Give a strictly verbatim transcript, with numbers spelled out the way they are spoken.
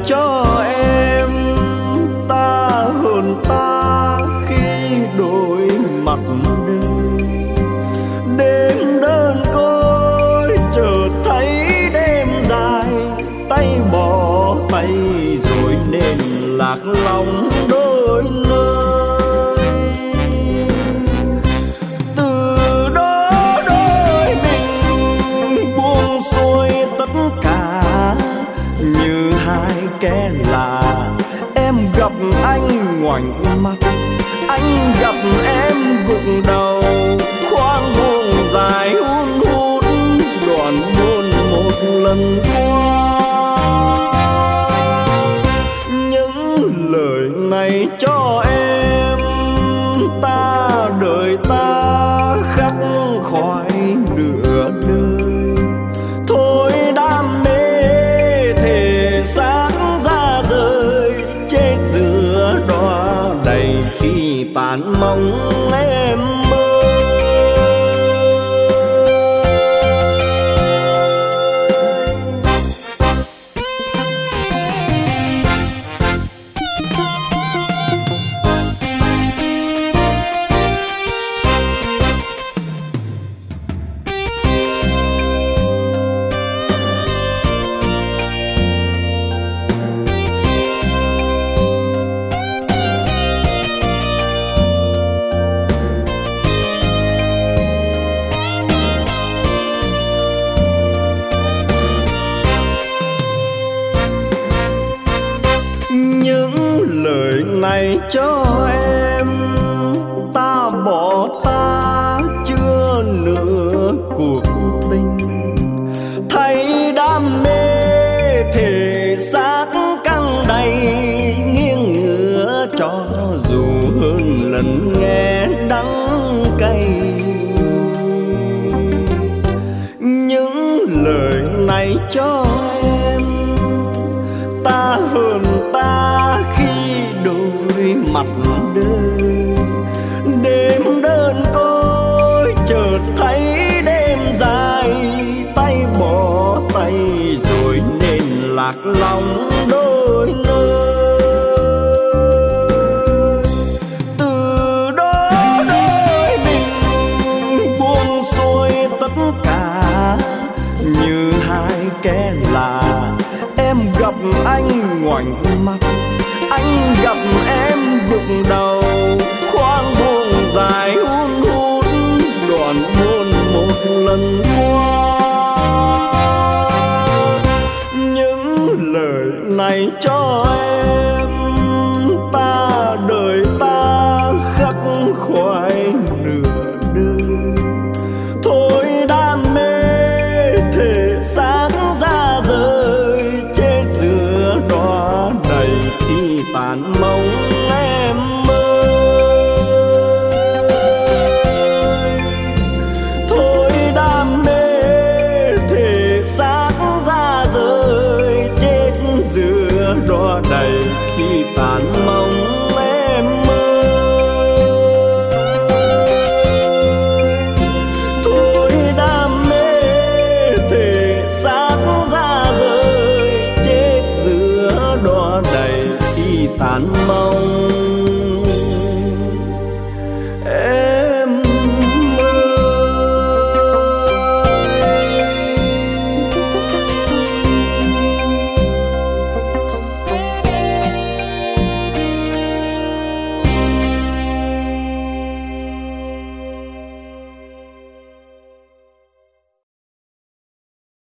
cho em, ta hơn ta khi đổi mặt đời. Đêm đơn côi chợt thấy đêm dài, tay bỏ tay rồi nên lạc lòng đôi nơi. Từ đó đôi mình buông xuôi tất cả như hai kẻ lạ. Em gặp anh ngoảnh mặt, anh gặp em gục đầu, khoang buông dài hun hút đoạn buồn một lần qua. Những lời này cho em, ta đời ta khắc khoải nửa đời. Thôi đam mê thể xác ra rời, chết giữa đóa đầy khi tàn mong em ơi. Này cho em, ta bỏ ta chưa nửa cuộc tình. Thấy đam mê thể xác căng đầy, nghiêng ngửa cho dù hơn lần nghe đắng cay. Những lời này cho em, ta hơn ta khi đôi mặt đời. Đêm đơn côi chợt thấy đêm dài, tay bỏ tay rồi nên lạc lòng đôi nơi. Từ đó đôi mình buông xuôi tất cả như hai kẻ lạ. Em gặp anh ngoảnh mặt, anh gặp em gục đầu, khoang buông dài hun hút đoạn buồn một lần qua. Những lời này cho em, ta đời ta khắc khoải nửa đời. Thôi đam mê thể xác ra rời, chết giữa đóa đầy khi tàn mong em ơi. Thôi đam mê thể xác ra rời, chết giữa đóa đầy khi tàn mong.